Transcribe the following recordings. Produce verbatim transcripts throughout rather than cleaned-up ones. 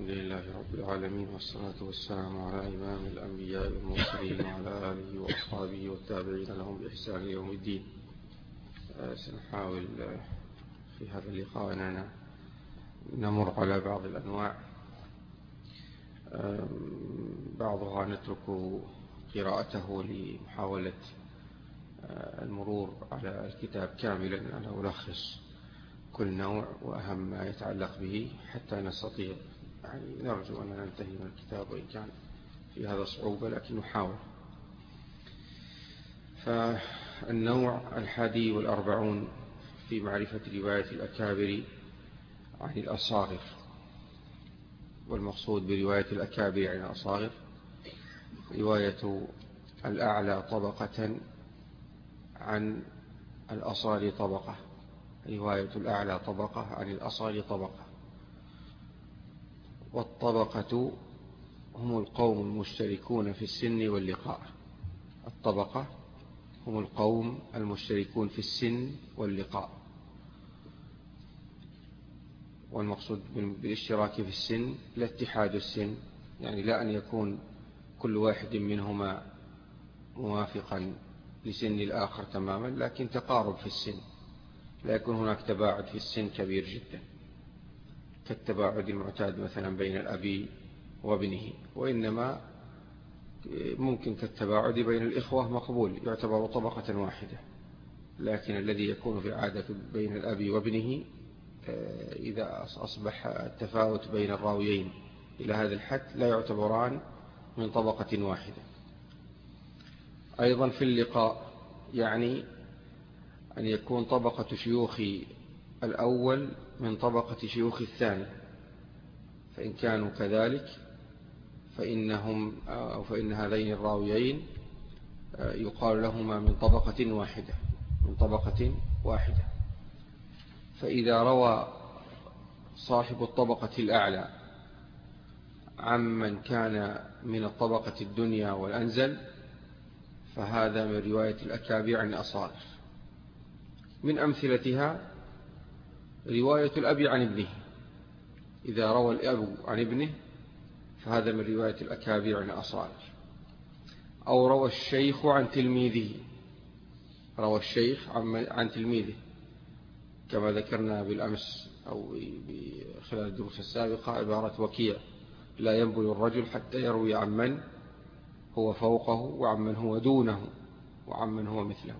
الحمد لله رب العالمين، والصلاة والسلام على إمام الأنبياء والمرسلين وعلى آله وأصحابه والتابعين لهم بإحسان يوم الدين. سنحاول في هذا اللقاء أننا نمر على بعض الأنواع، بعضها نترك قراءته لمحاولة المرور على الكتاب كاملا على ملخص كل نوع وأهم ما يتعلق به حتى نستطيع، يعني نرجو أن ننتهي من الكتاب وإن كان في هذا صعوبة لكن نحاول. فالنوع الحادي والأربعون في معرفة رواية الأكابر عن الأصاغر، والمقصود برواية الأكابر عن الأصاغر رواية الأعلى طبقة عن الأصال طبقة، رواية الأعلى طبقة عن الأصال طبقة. والطبقة هم القوم المشتركون في السن واللقاء، الطبقة هم القوم المشتركون في السن واللقاء، والمقصود بالاشتراك في السن لا اتحاد السن، يعني لا أن يكون كل واحد منهما موافقا لسن الآخر تماما، لكن تقارب في السن، لا يكون هناك تباعد في السن كبير جدا كالتباعد المعتاد مثلا بين الأب وابنه، وإنما ممكن كالتباعد بين الإخوة مقبول يعتبر طبقة واحدة، لكن الذي يكون في عادة بين الأب وابنه إذا أصبح التفاوت بين الراويين إلى هذا الحد لا يعتبران من طبقة واحدة. أيضا في اللقاء يعني أن يكون طبقة شيوخ الأول من طبقة شيوخ الثاني، فإن كانوا كذلك فإنهم أو فإن هذين الراويين يقال لهما من طبقة واحدة من طبقة واحدة. فإذا روى صاحب الطبقة الأعلى عمن كان من الطبقة الدنيا والأنزل فهذا من رواية الأكابر عن الأصاغر. من أمثلتها رواية الأب عن ابنه، إذا روى الأب عن ابنه فهذا من رواية الأكابر عن الأصاغر. أو روى الشيخ عن تلميذه، روى الشيخ عن تلميذه كما ذكرنا بالأمس أو خلال الدروس السابقة عبارة وكيع: لا ينبل الرجل حتى يروي عن من هو فوقه وعمن هو دونه وعمن هو مثله.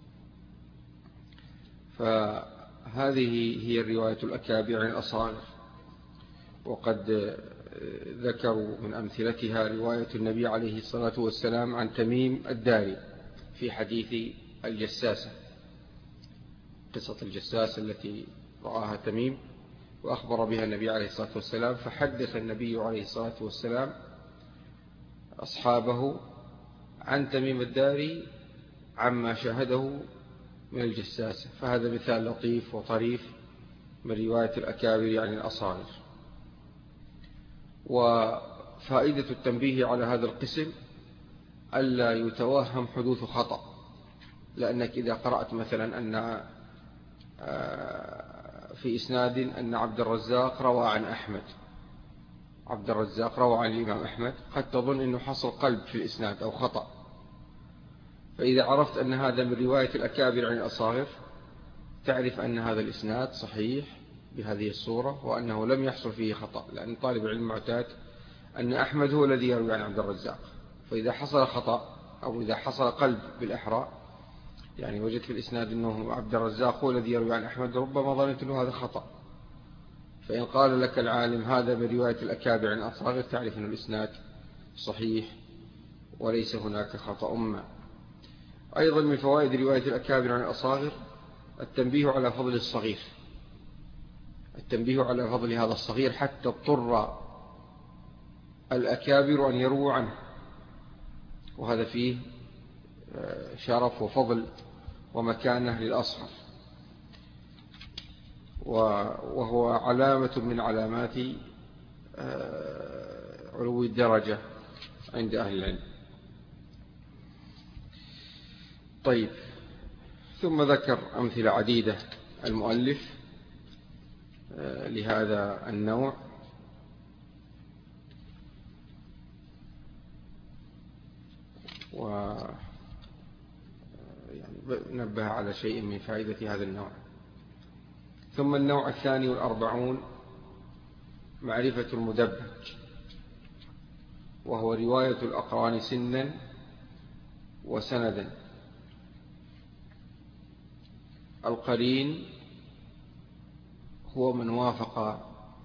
فهذه هي الرواية الأكابر عن الأصاغر. وقد ذكروا من أمثلتها رواية النبي عليه الصلاة والسلام عن تميم الداري في حديث الجساسة، قصة الجساسة التي رآها تميم وأخبر بها النبي عليه الصلاة والسلام، فحدث النبي عليه الصلاة والسلام أصحابه عن تميم الداري عما شاهده من الجساسة. فهذا مثال لطيف وطريف من رواية الأكابر عن الأصاغر. وفائدة التنبيه على هذا القسم ألا يتوهم حدوث خطأ، لأنك إذا قرأت مثلا أن في إسناد أن عبد الرزاق روى عن أحمد، عبد الرزاق روى عن الإمام أحمد، قد تظن أنه حصل قلب في الإسناد أو خطأ. فإذا عرفت أن هذا من رواية الأكابر عن الأصاغر تعرف أن هذا الإسناد صحيح بهذه الصورة وأنه لم يحصل فيه خطأ، لأن طالب العلم معتاد أن أحمد هو الذي يروي عن عبد الرزاق، فإذا حصل خطأ أو إذا حصل قلب بالإحراء، يعني وجدت في الإسناد أنه عبد الرزاق هو الذي يروي عن أحمد، ربما ظننت أنه هذا خطأ. فإن قال لك العالم هذا من رواية الأكابر عن الأصاغر تعرف أن الإسناد صحيح وليس هناك خطأ ما. أيضا من فوائد رواية الأكابر عن الأصاغر التنبيه على فضل الصغير، التنبيه على فضل هذا الصغير حتى اضطر الأكابر أن يرووا عنه، وهذا فيه شرف وفضل ومكانة للأصغر، وهو علامة من علامات علو الدرجة عند أهل العلم. طيب، ثم ذكر أمثلة عديدة المؤلف لهذا النوع، و يعني نبه على شيء من فائدة هذا النوع. ثم النوع الثاني والأربعون معرفة المدبج، وهو رواية الأقران سنا وسندا. القرين هو من وافق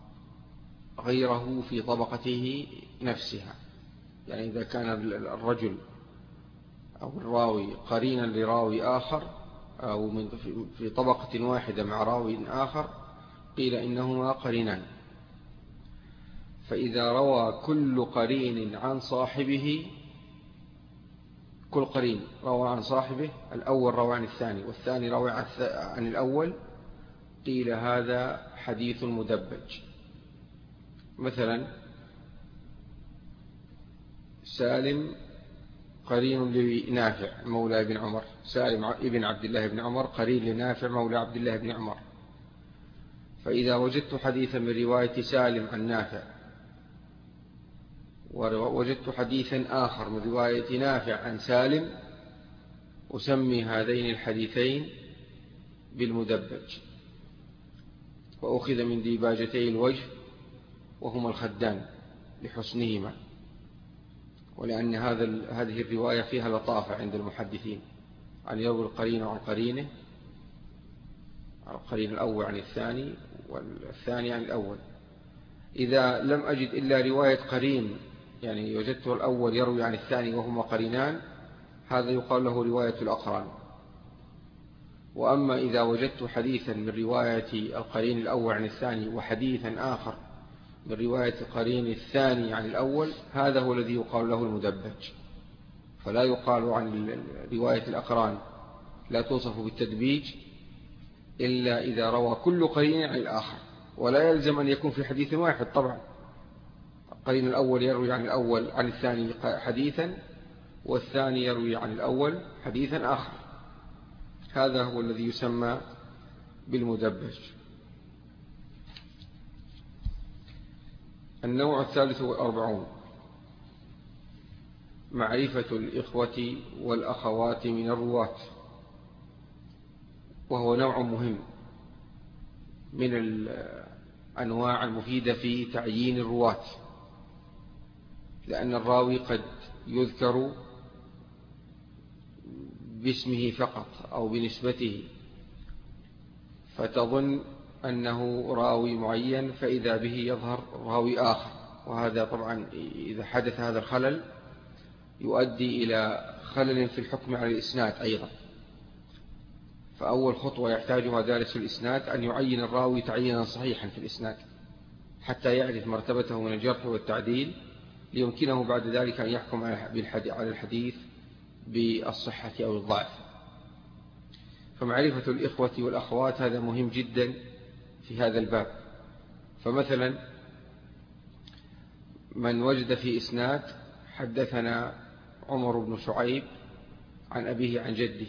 غيره في طبقته نفسها، يعني إذا كان الرجل أو الراوي قرينا لراوي آخر أو من في طبقة واحدة مع راوي آخر قيل إنهما قرينان. فإذا روى كل قرين عن صاحبه، كل قرين روى عن صاحبه، الأول روى عن الثاني والثاني روى عن الأول، قيل هذا حديث مدبج. مثلا سالم قرين لنافع مولى ابن عمر، سالم ابن عبد الله بن عمر قرين لنافع مولى عبد الله بن عمر. فإذا وجدت حديثا من رواية سالم عن نافع ووجدت حديثا آخر من رواية نافع عن سالم، أسمي هذين الحديثين بالمدبج. وأخذ من ديباجتي الوجه وهما الخدان لحسنهما، ولأن هذا هذه الرواية فيها لطافة عند المحدثين، أن يروي القرين عن قرينه، القرين الأول عن الثاني والثاني عن الأول. إذا لم أجد إلا رواية قرين، يعني وجدته الأول يروي عن الثاني وهما قرينان، هذا يقال له رواية الأقران. وأما إذا وجدت حديثا من رواية القرين الأول عن الثاني وحديثا آخر من رواية القرين الثاني عن الأول، هذا هو الذي يقال له المدبج. فلا يقال عن رواية الأقران لا توصف بالتدبيج إلا إذا روى كل قرين عن الآخر، ولا يلزم أن يكون في حديث واحد. طبعا القرين الأول يروي عن الأول عن الثاني حديثا، والثاني يروي عن الأول حديثا آخر، هذا هو الذي يسمى بالمدبج. النوع الثالث والأربعون معرفة الإخوة والأخوات من الرواة، وهو نوع مهم من الأنواع المفيدة في تعيين الرواة، لأن الراوي قد يذكر باسمه فقط أو بنسبته، فتظن أنه راوي معين، فإذا به يظهر راوي آخر. وهذا طبعا إذا حدث هذا الخلل يؤدي إلى خلل في الحكم على الإسناد أيضا. فأول خطوة يحتاجها دارس الإسناد أن يعين الراوي تعيينا صحيحا في الإسناد، حتى يعرف مرتبته من الجرح والتعديل، ليمكنه بعد ذلك أن يحكم على الحديث بالصحة أو الضعف. فمعرفة الإخوة والأخوات هذا مهم جدا في هذا الباب. فمثلا من وجد في إسناد حدثنا عمر بن شعيب عن أبيه عن جده،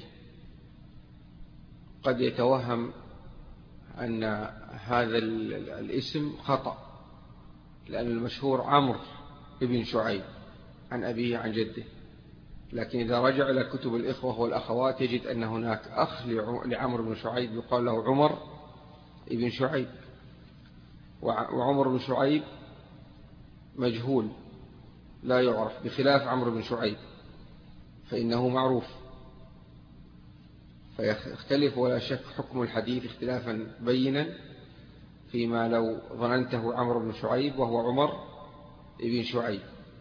قد يتوهم أن هذا الاسم خطأ، لأن المشهور عمرو بن شعيب عن أبيه عن جده. لكن إذا رجع إلى كتب الإخوة والأخوات يجد أن هناك أخ لعمرو بن شعيب يقال له عمر بن شعيب، وعمر بن شعيب مجهول لا يعرف، بخلاف عمرو بن شعيب فإنه معروف. فيختلف ولا شك حكم الحديث اختلافا بينا فيما لو ظننته عمرو بن شعيب وهو عمر بن شعيب.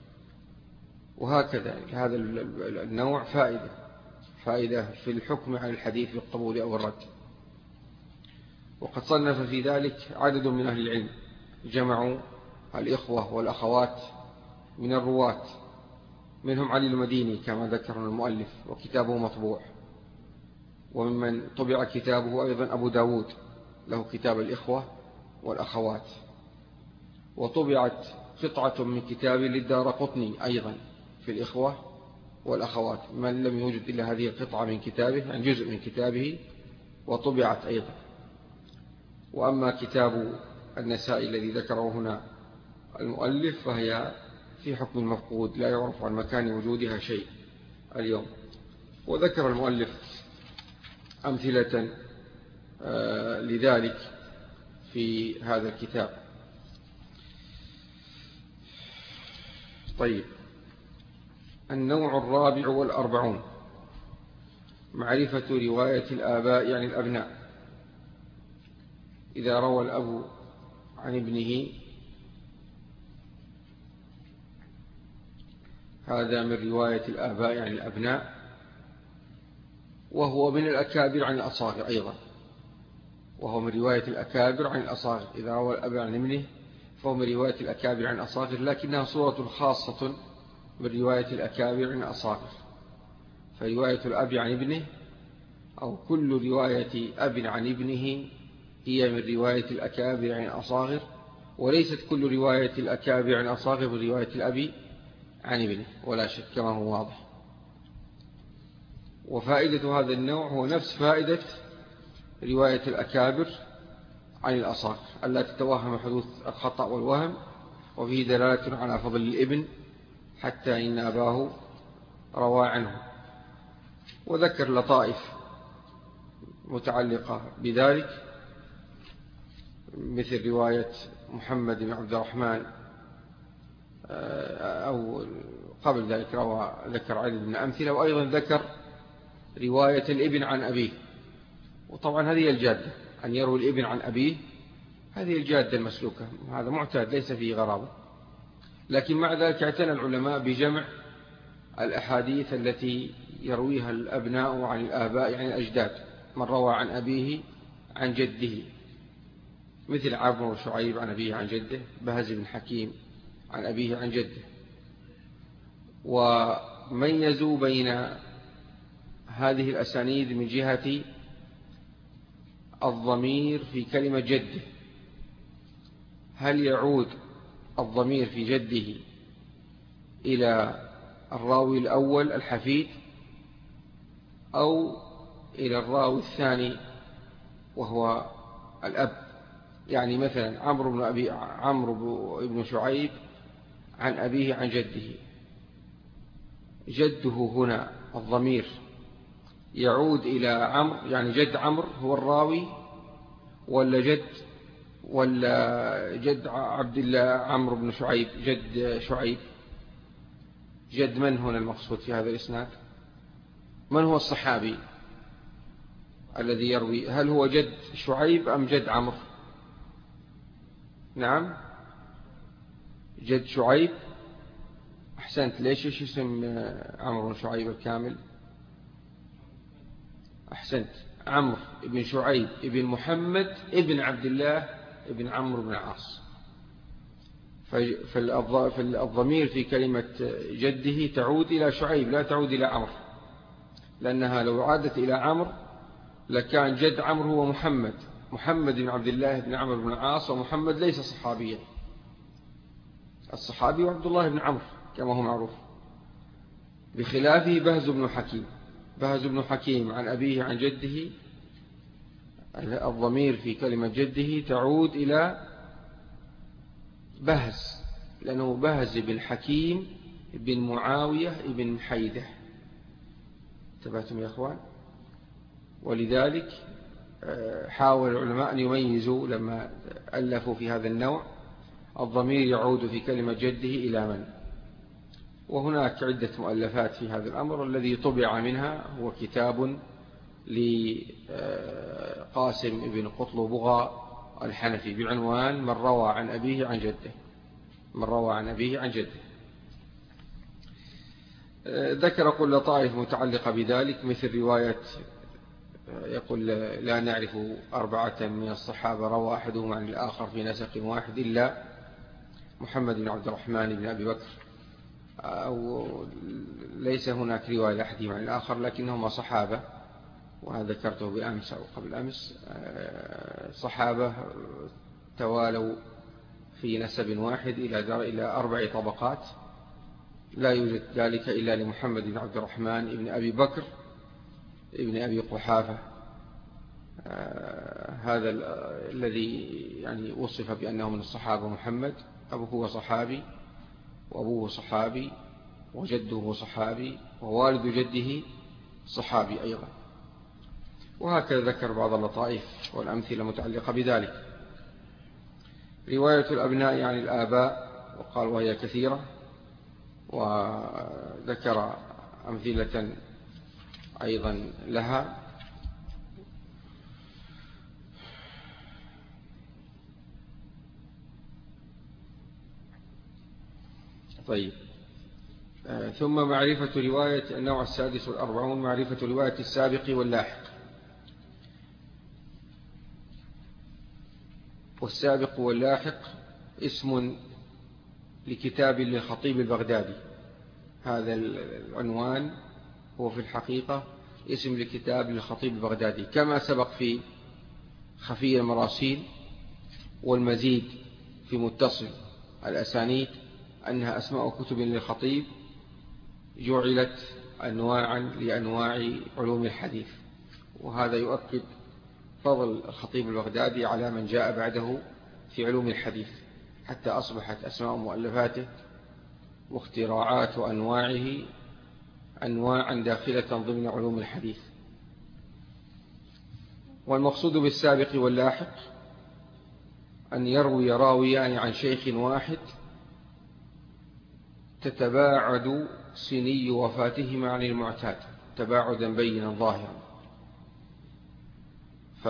وهكذا هذا النوع فائدة فائدة في الحكم عن الحديث بالقبول أو الرد. وقد صنف في ذلك عدد من أهل العلم، جمعوا الإخوة والأخوات من الرواة، منهم علي المديني كما ذكر المؤلف وكتابه مطبوع، وممن طبع كتابه أيضا أبو داود له كتاب الإخوة والأخوات، وطبعت قطعة من كتاب للدارقطني أيضا في الإخوة والأخوات، من لم يوجد إلا هذه القطعة من كتابه، يعني جزء من كتابه، وطبعت أيضا. وأما كتاب النسائي الذي ذكره هنا المؤلف فهي في حكم المفقود، لا يعرف عن مكان وجودها شيء، اليوم. وذكر المؤلف أمثلة لذلك في هذا الكتاب. طيب، النوع الرابع والأربعون معرفة رواية الآباء عن الأبناء. إذا روى الأب عن ابنه هذا من رواية الآباء عن الأبناء، وهو من الأكابر عن الأصاغر أيضا، وهو من رواية الأكابر عن الأصاغر. إذا روى الأب عن ابنه فهو من رواية الأكابر عن الأصاغر، لكنها صورة خاصة من رواية الأكابر عن الأصاغر. فرواية الأب عن ابنه أو كل رواية أب عن ابنه هي من رواية الأكابر عن الأصاغر، وليست كل رواية الأكابر عن الأصاغر من رواية الأب عن ابنه، ولا شك كما هو واضح. وفائدة هذا النوع هو نفس فائدة رواية الأكابر عن الأصاغر، ألا تتوهم حدوث الخطأ والوهم، وفيه دلالة على فضل الابن حتى إن أباه روى عنه. وذكر لطائف متعلقة بذلك، مثل رواية محمد بن عبد الرحمن، أو قبل ذلك روى ذكر عدد من أمثلة، وأيضا ذكر رواية الابن عن أبيه. وطبعا هذه الجادة، أن يروي الابن عن أبيه، هذه الجادة المسلوكة، هذا معتاد ليس فيه غرابة. لكن مع ذلك اعتنى العلماء بجمع الأحاديث التي يرويها الأبناء عن الآباء يعني الأجداد، من روى عن أبيه عن جده، مثل عمرو وشعيب عن أبيه عن جده، بهز بن حكيم عن أبيه عن جده. وميزوا بين هذه الأسانيد من جهة الضمير في كلمة جده، هل يعود الضمير في جده إلى الراوي الأول الحفيد أو إلى الراوي الثاني وهو الأب. يعني مثلا عمرو بن أبي عمرو بن شعيب عن أبيه عن جده، جده هنا الضمير يعود إلى عمرو، يعني جد عمرو هو الراوي، ولا جد ولا جد عبد الله عمرو بن شعيب جد شعيب؟ جد من هنا المقصود في هذا الإسناد؟ من هو الصحابي الذي يروي؟ هل هو جد شعيب أم جد عمرو؟ نعم، جد شعيب. أحسنت. ليش إيش اسم عمرو بن شعيب الكامل؟ أحسنت، عمرو بن شعيب ابن محمد ابن عبد الله ابن عمرو بن العاص. فالضمير في كلمة جده تعود إلى شعيب لا تعود إلى عمرو، لأنها لو عادت إلى عمرو لكان جد عمرو هو محمد محمد بن عبد الله بن عمرو بن العاص، ومحمد ليس صحابيا، الصحابي عبد الله بن عمرو كما هو معروف. بخلافه بهز بن حكيم، بهز بن حكيم عن أبيه عن جده، الضمير في كلمة جده تعود إلى بهز، لأنه بهز بن حكيم بن معاوية بن حيدة. انتبهتم يا أخوان؟ ولذلك حاول العلماء أن يميزوا لما ألفوا في هذا النوع الضمير يعود في كلمة جده إلى من. وهناك عدة مؤلفات في هذا الأمر، الذي طبع منها هو كتاب لقاسم بن قطلبغة الحنفي بعنوان من روى عن أبيه عن جده، من روى عن أبيه عن جده. ذكر كل طائف متعلقة بذلك، مثل رواية يقول لا نعرف أربعة من الصحابة روى أحدهم عن الآخر في نسق واحد إلا محمد بن عبد الرحمن بن أبي بكر، أو ليس هناك رواية لأحدهم عن الآخر لكنهما صحابة، وهذا ذكرته بأمس أو قبل أمس، صحابة توالوا في نسب واحد إلى أربع طبقات، لا يوجد ذلك إلا لمحمد بن عبد الرحمن بن أبي بكر ابن أبي قحافة، هذا الذي يعني وصف بأنه من الصحابة. محمد أبوه هو صحابي وأبوه صحابي وجده صحابي ووالد جده صحابي أيضا. وهكذا ذكر بعض اللطائف والأمثلة المتعلقة بذلك. رواية الأبناء عن الآباء وقال وهي كثيرة، وذكر أمثلة أيضا لها. طيب، ثم معرفة رواية النوع السادس والأربعون، معرفة رواية السابق واللاحق. والسابق واللاحق اسم لكتاب للخطيب البغدادي. هذا العنوان هو في الحقيقة اسم لكتاب للخطيب البغدادي، كما سبق في خفي المراسيل والمزيد في متصل الأسانيد أنها أسماء كتب للخطيب جعلت أنواعا لأنواع علوم الحديث. وهذا يؤكد فضل الخطيب البغدادي على من جاء بعده في علوم الحديث، حتى أصبحت أسماء مؤلفاته واختراعات أنواعه أنواعا داخلة ضمن علوم الحديث. والمقصود بالسابق واللاحق أن يروي راويان عن شيخ واحد تتباعد سني وفاتهما عن المعتاد تباعدا بينا ظاهرا. ف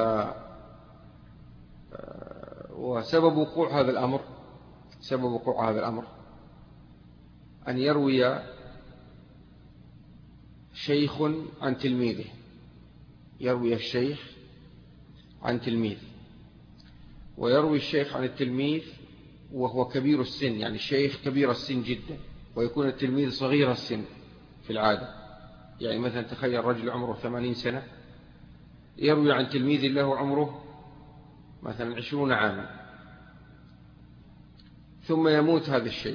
وسبب وقوع هذا الأمر سبب وقوع هذا الأمر أن يروي شيخ عن تلميذه يروي الشيخ عن تلميذ، ويروي الشيخ عن التلميذ وهو كبير السن، يعني الشيخ كبير السن جدا، ويكون التلميذ صغير السن في العادة. يعني مثلا تخيل رجل عمره ثمانين سنة يروي عن تلميذ له عمره مثلا عشرون عاما، ثم يموت هذا الشيخ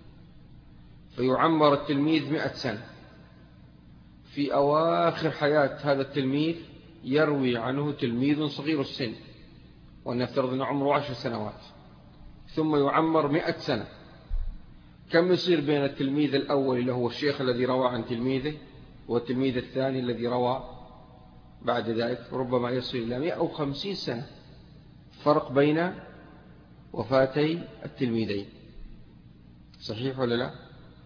فيعمر التلميذ مئة سنة. في أواخر حياة هذا التلميذ يروي عنه تلميذ صغير السن، ونفترض أن عمره عشر سنوات، ثم يعمر مئة سنة. كم يصير بين التلميذ الأول اللي هو الشيخ الذي روى عن تلميذه والتلميذ الثاني الذي روى بعد ذلك؟ ربما يصل إلى مئة وخمسين سنة فرق بين وفاتي التلميذين. صحيح ولا لا؟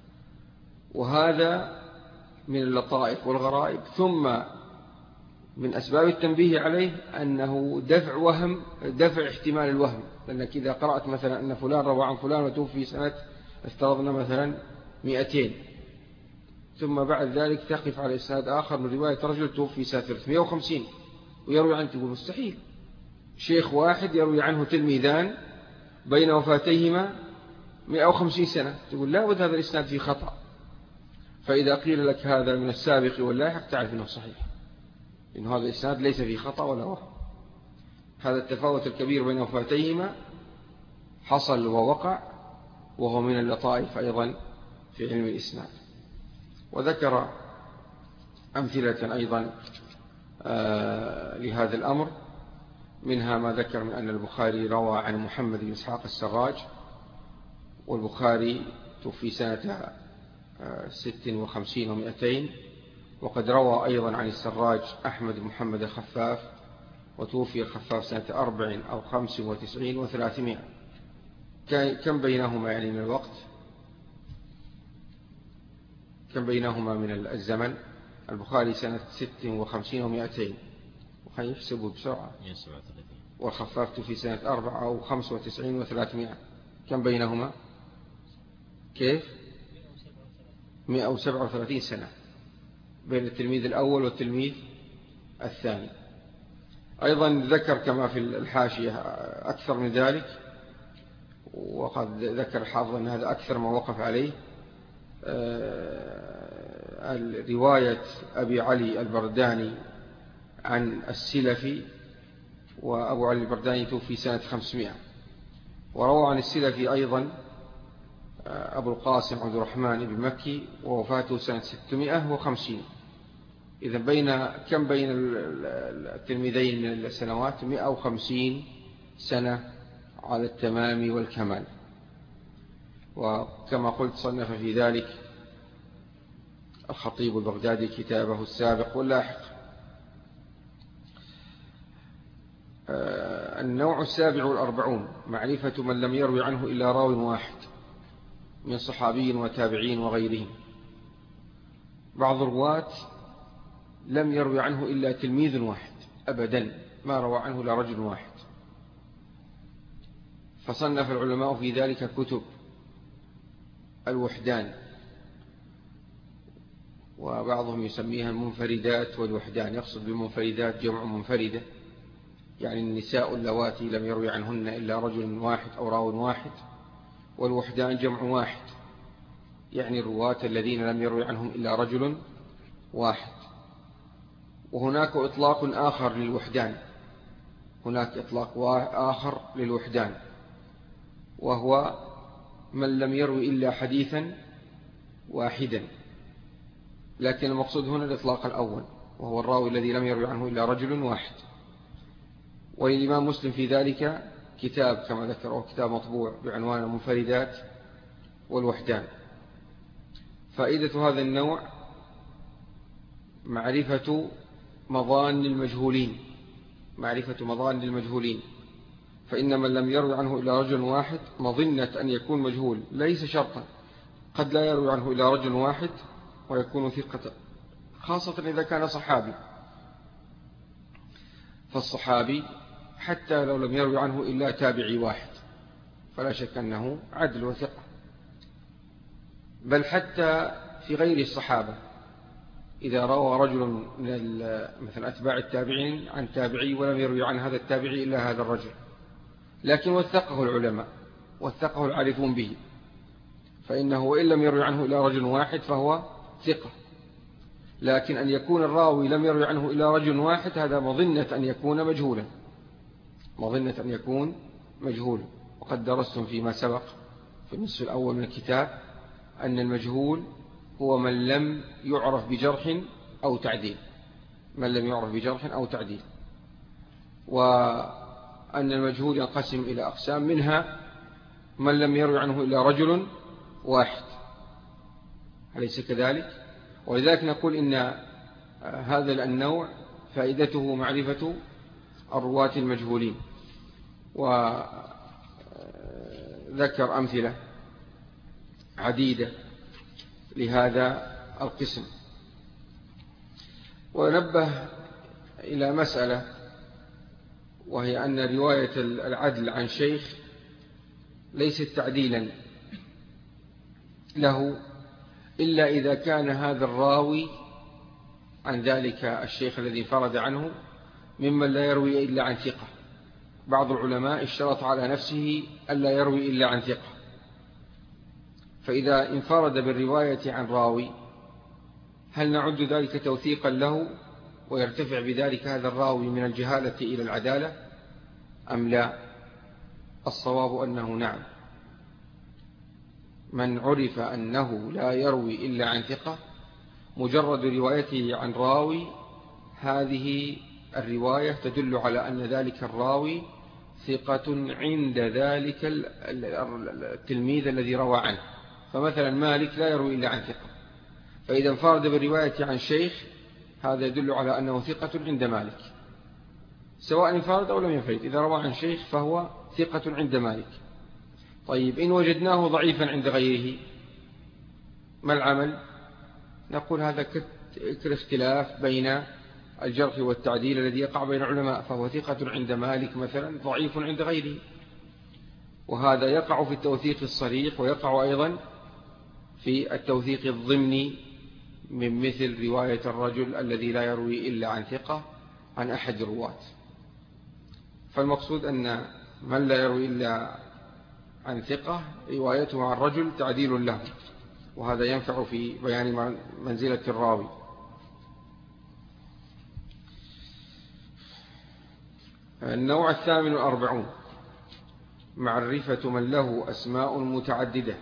وهذا من اللطائف والغرائب. ثم من أسباب التنبيه عليه أنه دفع وهم دفع احتمال الوهم، لأنك إذا قرأت مثلا أن فلان روى عن فلان وتوفي سنة افترضنا مثلا مئتين، ثم بعد ذلك تقف على إسناد آخر من رواية رجل توفي سنة ثلاثمئة وخمسين ويروي عنه، تقول مستحيل. شيخ واحد يروي عنه تلميذان بين وفاتيهما مئة وخمسين سنة، تقول لا بد هذا الإسناد فيه خطأ. فإذا قيل لك هذا من السابق واللاحق تعرف أنه صحيح، إن هذا الإسناد ليس فيه خطأ ولا وهم. هذا التفاوت الكبير بين وفاتيهما حصل ووقع، وهو من اللطائف أيضا في علم الإسناد. وذكر أمثلة أيضا آه لهذا الأمر، منها ما ذكر من أن البخاري روى عن محمد بن إسحاق السراج، والبخاري توفي سنة ست وخمسين ومئتين، وقد روى أيضا عن السراج أحمد بن محمد الخفاف، وتوفي الخفاف سنة أربع أو خمس وتسعين وثلاثمائة. كم بينهما يعني من الوقت؟ كم بينهما من الزمن؟ البخاري سنة ست وخمسين ومئتين، وخي يحسبه بسرعة، والخفاف توفي سنة أربع أو خمس وتسعين وثلاثمائة. كم بينهما؟ كيف؟ مئة وسبعة وثلاثين سنة بين التلميذ الأول والتلميذ الثاني. أيضا ذكر كما في الحاشية أكثر من ذلك، وقد ذكر الحافظ أن هذا أكثر ما وقف عليه. رواية أبي علي البرداني عن السلفي، وأبو علي البرداني توفي سنة خمسمائة، وروى عن السلفي أيضا أبو القاسم عبد الرحمن بن مكي ووفاته سنة ستمائة وخمسين. إذا بين كم بين التلميذين من السنوات؟ مئة وخمسين سنة على التمام والكمال. وكما قلت صنف في ذلك الخطيب البغدادي كتابه السابق واللاحق. النوع السابع والأربعون معرفة من لم يروي عنه إلا راو واحد من صحابي وتابعين وغيرهم. بعض الرواة لم يروي عنه إلا تلميذ واحد أبدا، ما روى عنه إلا رجل واحد، فصنف العلماء في ذلك كتب الوحدان، وبعضهم يسميها المنفردات والوحدان، يقصد بالمنفردات جمع منفردة، يعني النساء اللواتي لم يروي عنهن إلا رجل واحد أو راو واحد، والوحدان جمع واحد، يعني الرواة الذين لم يروي عنهم إلا رجل واحد. وهناك إطلاق آخر للوحدان، هناك إطلاق آخر للوحدان، وهو من لم يروي إلا حديثا واحدا، لكن المقصود هنا الإطلاق الأول، وهو الراوي الذي لم يروي عنه إلا رجل واحد. وللإمام مسلم في ذلك كتاب كما ذكره، كتاب مطبوع بعنوان المنفردات والوحدان. فائدة هذا النوع معرفة مظان المجهولين، معرفة مظان المجهولين، فإن من لم يروي عنه إلا رجل واحد مظنة أن يكون مجهول ليس شرطا، قد لا يروي عنه إلا رجل واحد ويكون ثقة، خاصة إذا كان صحابي. فالصحابي حتى لو لم يروي عنه إلا تابعي واحد فلا شك أنه عدل وثقة، بل حتى في غير الصحابة إذا روى رجل من مثل أتباع التابعين عن تابعي ولم يروي عن هذا التابعي إلا هذا الرجل، لكن وثقه العلماء وثقه العارفون به، فإنه وإن لم يروي عنه إلا رجل واحد فهو ثقة. لكن أن يكون الراوي لم يروي عنه إلا رجل واحد هذا مظنة أن يكون مجهولا، مظنة أن يكون مجهولا. وقد درستم فيما سبق في النصف الأول من الكتاب أن المجهول هو من لم يعرف بجرح أو تعديل، من لم يعرف بجرح أو تعديل، وأن المجهول ينقسم إلى أقسام، منها من لم يروي عنه إلا رجل واحد، أليس كذلك؟ ولذلك نقول إن هذا النوع فائدته معرفة الرواة المجهولين، وذكر أمثلة عديدة لهذا القسم. ونبه إلى مسألة، وهي أن رواية العدل عن شيخ ليست تعديلا له إلا إذا كان هذا الراوي عن ذلك الشيخ الذي انفرد عنه ممن لا يروي إلا عن ثقة. بعض العلماء اشترط على نفسه ألا يروي إلا عن ثقة، فإذا انفرد بالرواية عن راوي هل نعد ذلك توثيقا له ويرتفع بذلك هذا الراوي من الجهالة إلى العدالة أم لا؟ الصواب أنه نعم، من عرف أنه لا يروي إلا عن ثقة مجرد روايته عن راوي هذه الرواية تدل على أن ذلك الراوي ثقة عند ذلك التلميذ الذي روى عنه. فمثلا مالك لا يروي إلا عن ثقة، فإذا انفرد بالرواية عن شيخ هذا يدل على أنه ثقة عند مالك، سواء انفرد أو لم ينفرد، إذا روى عن شيخ فهو ثقة عند مالك. طيب إن وجدناه ضعيفا عند غيره ما العمل؟ نقول هذا كالاختلاف بين الجرح والتعديل الذي يقع بين العلماء، فهو ثقة عند مالك مثلا ضعيف عند غيره، وهذا يقع في التوثيق الصريح ويقع أيضا في التوثيق الضمني من مثل رواية الرجل الذي لا يروي إلا عن ثقة عن أحد الرواة. فالمقصود أن من لا يروي إلا عن ثقة روايته عن رجل تعديل له، وهذا ينفع في بيان منزلة الراوي. النوع الثامن والأربعون معرفة من له أسماء متعددة.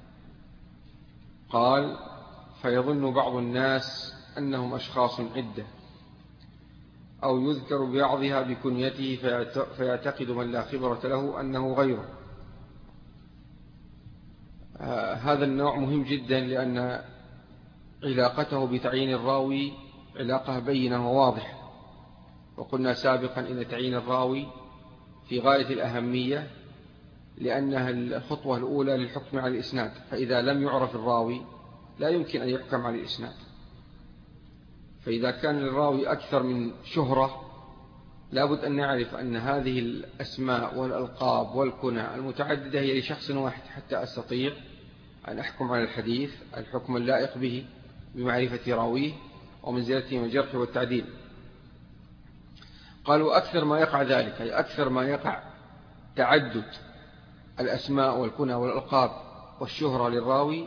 قال: فيظن بعض الناس أنهم أشخاص عدة، أو يذكر ببعضها بكنيته فيعتقد من لا خبرة له أنه غيره. هذا النوع مهم جدا، لأن علاقته بتعيين الراوي علاقة بينة وواضحة. وقلنا سابقا إن تعيين الراوي في غاية الأهمية، لأنها الخطوة الأولى للحكم على الإسناد، فإذا لم يعرف الراوي لا يمكن أن يحكم على الإسناد. فإذا كان الراوي أكثر من شهرة لابد أن نعرف أن هذه الأسماء والألقاب والكنى المتعددة هي لشخص واحد حتى أستطيع أن أحكم على الحديث الحكم اللائق به بمعرفة راويه ومنزلته من الجرح والتعديل. قالوا أكثر ما يقع ذلك، أي أكثر ما يقع تعدد الأسماء والكنى والألقاب والشهرة للراوي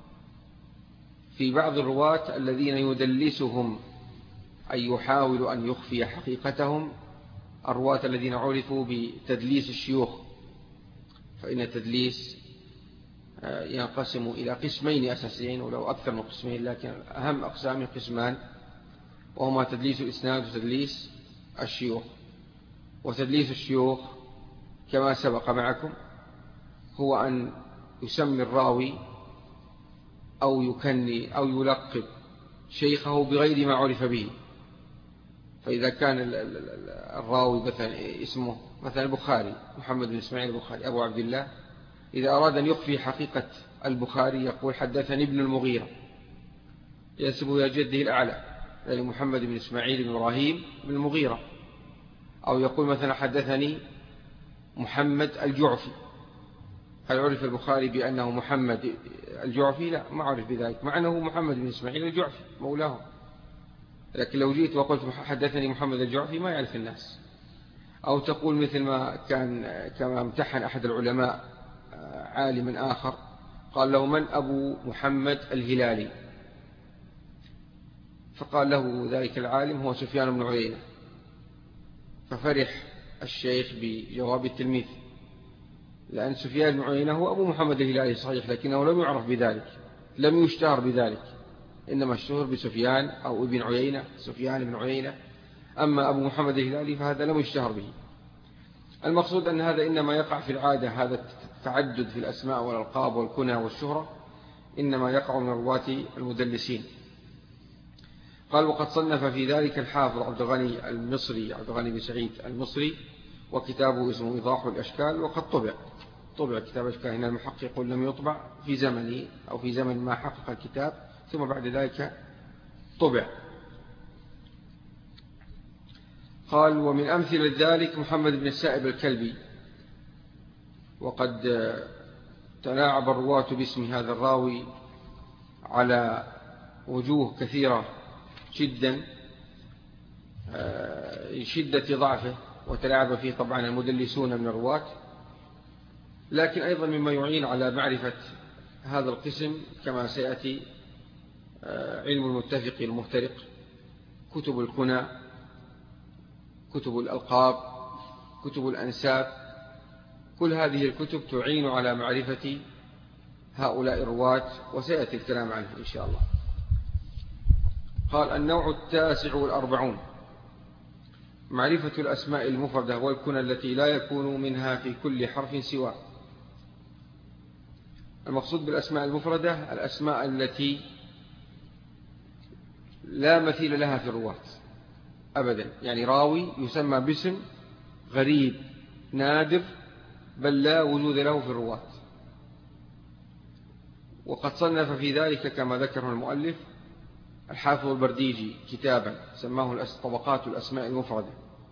في بعض الرواة الذين يدلسهم أي يحاول أن يخفي حقيقتهم، الرواة الذين عرفوا بتدليس الشيوخ. فإن التدليس ينقسم إلى قسمين أساسيين ولو أكثر من قسمين، لكن أهم أقسام قسمان، وهما تدليس الإسناد وتدليس الشيوخ. وتدليس الشيوخ كما سبق معكم هو أن يسمي الراوي أو يكني أو يلقب شيخه بغير ما عرف به. فإذا كان الراوي مثلا اسمه مثلا البخاري محمد بن إسماعيل البخاري أبو عبد الله، إذا أراد أن يخفي حقيقة البخاري يقول حدثني ابن المغيرة ينسبه إلى جده الأعلى، يعني محمد بن إسماعيل بن إبراهيم بن المغيرة. أو يقول مثلا حدثني محمد الجعفي، هل عرف البخاري بأنه محمد الجعفي؟ لا، ما عرف بذلك، مع أنه محمد بن إسماعيل الجعفي مولاه. لكن لو جيت وقلت حدثني محمد الجعفي ما يعرف الناس. أو تقول مثل ما كان كما امتحن أحد العلماء عالما آخر قال له من أبو محمد الهلالي، فقال له ذلك العالم هو سفيان بن عيينة، ففرح الشيخ بجواب التلميذ، لأن سفيان بن عيينة هو أبو محمد الهلالي صحيح، لكنه لم يعرف بذلك، لم يشتهر بذلك، إنما اشتهر بسفيان أو ابن عيينة، سفيان بن عيينة. أما أبو محمد الهلالي فهذا لم يشتهر به. المقصود أن هذا إنما يقع في العادة، هذا التعدد في الأسماء والألقاب والكنى والشهرة إنما يقع من الرواة المدلسين. قال وقد صنف في ذلك الحافظ عبد الغني المصري عبد الغني بن سعيد المصري، وكتابه اسمه إيضاح الأشكال، وقد طبع طبع كتاب أشكال. هنا المحقق يقول لم يطبع في زمنه أو في زمن ما حقق الكتاب، ثم بعد ذلك طبع. قال ومن أمثلة ذلك محمد بن السائب الكلبي، وقد تلاعب الرواة باسم هذا الراوي على وجوه كثيرة جدا شدة ضعفه، وتلاعب فيه طبعا المدلسون من الرواة. لكن أيضا مما يعين على معرفة هذا القسم كما سيأتي علم المتفق المفترق، كتب الكنى، كتب الألقاب، كتب الأنساب، كل هذه الكتب تعين على معرفة هؤلاء الرواة، وسيأتي الكلام عنه إن شاء الله. قال النوع التاسع والأربعون معرفة الأسماء المفردة والكنى التي لا يكون منها في كل حرف سوى. المقصود بالأسماء المفردة الأسماء التي لا مثيل لها في الرواة أبدا، يعني راوي يسمى باسم غريب نادر بل لا وجود له في الرواة. وقد صنف في ذلك كما ذكره المؤلف الحافظ البرديجي كتابا سماه طبقات الأسماء المفردة،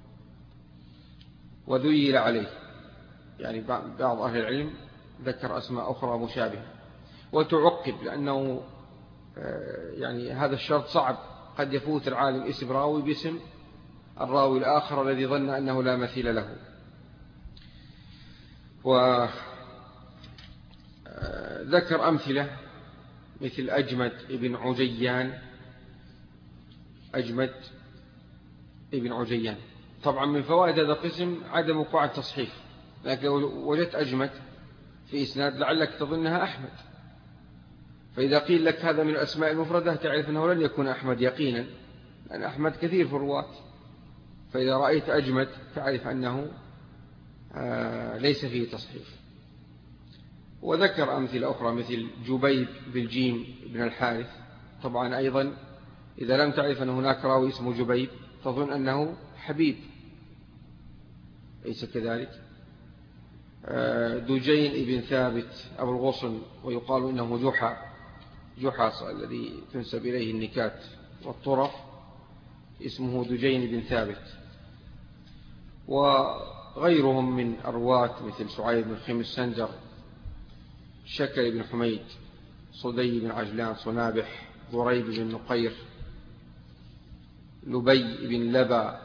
وذيل عليه، يعني بعض أهل العلم ذكر أسماء أخرى مشابهة وتعقب، لأنه يعني هذا الشرط صعب، قد يفوت العالم اسم راوي باسم الراوي الآخر الذي ظن أنه لا مثيل له. وذكر أمثلة مثل أجمد ابن عجيان، أجمد ابن عجيان. طبعا من فوائد هذا القسم عدم وقوع التصحيف، لكن لو وجدت أجمد في إسناد لعلك تظنها أحمد، فإذا قيل لك هذا من الأسماء المفردة تعرف أنه لن يكون أحمد يقينا، لأن أحمد كثير في الرواة. فإذا رأيت أجمد تعرف أنه ليس فيه تصحيف. وذكر أمثلة أخرى مثل جبيب بالجيم بن الحارث، طبعا أيضا إذا لم تعرف أن هناك راوي اسمه جبيب تظن أنه حبيب، ليس كذلك. دجين ابن ثابت أبو الغصن، ويقال إنه جحا جحا الذي تنسب إليه النكات والطرف، اسمه دجين بن ثابت. وغيرهم من أرواة مثل سعيد بن خمس سنجر، شكل بن حميد، صدي بن عجلان، صنابح، ضريب بن نقير، لبي بن لبا،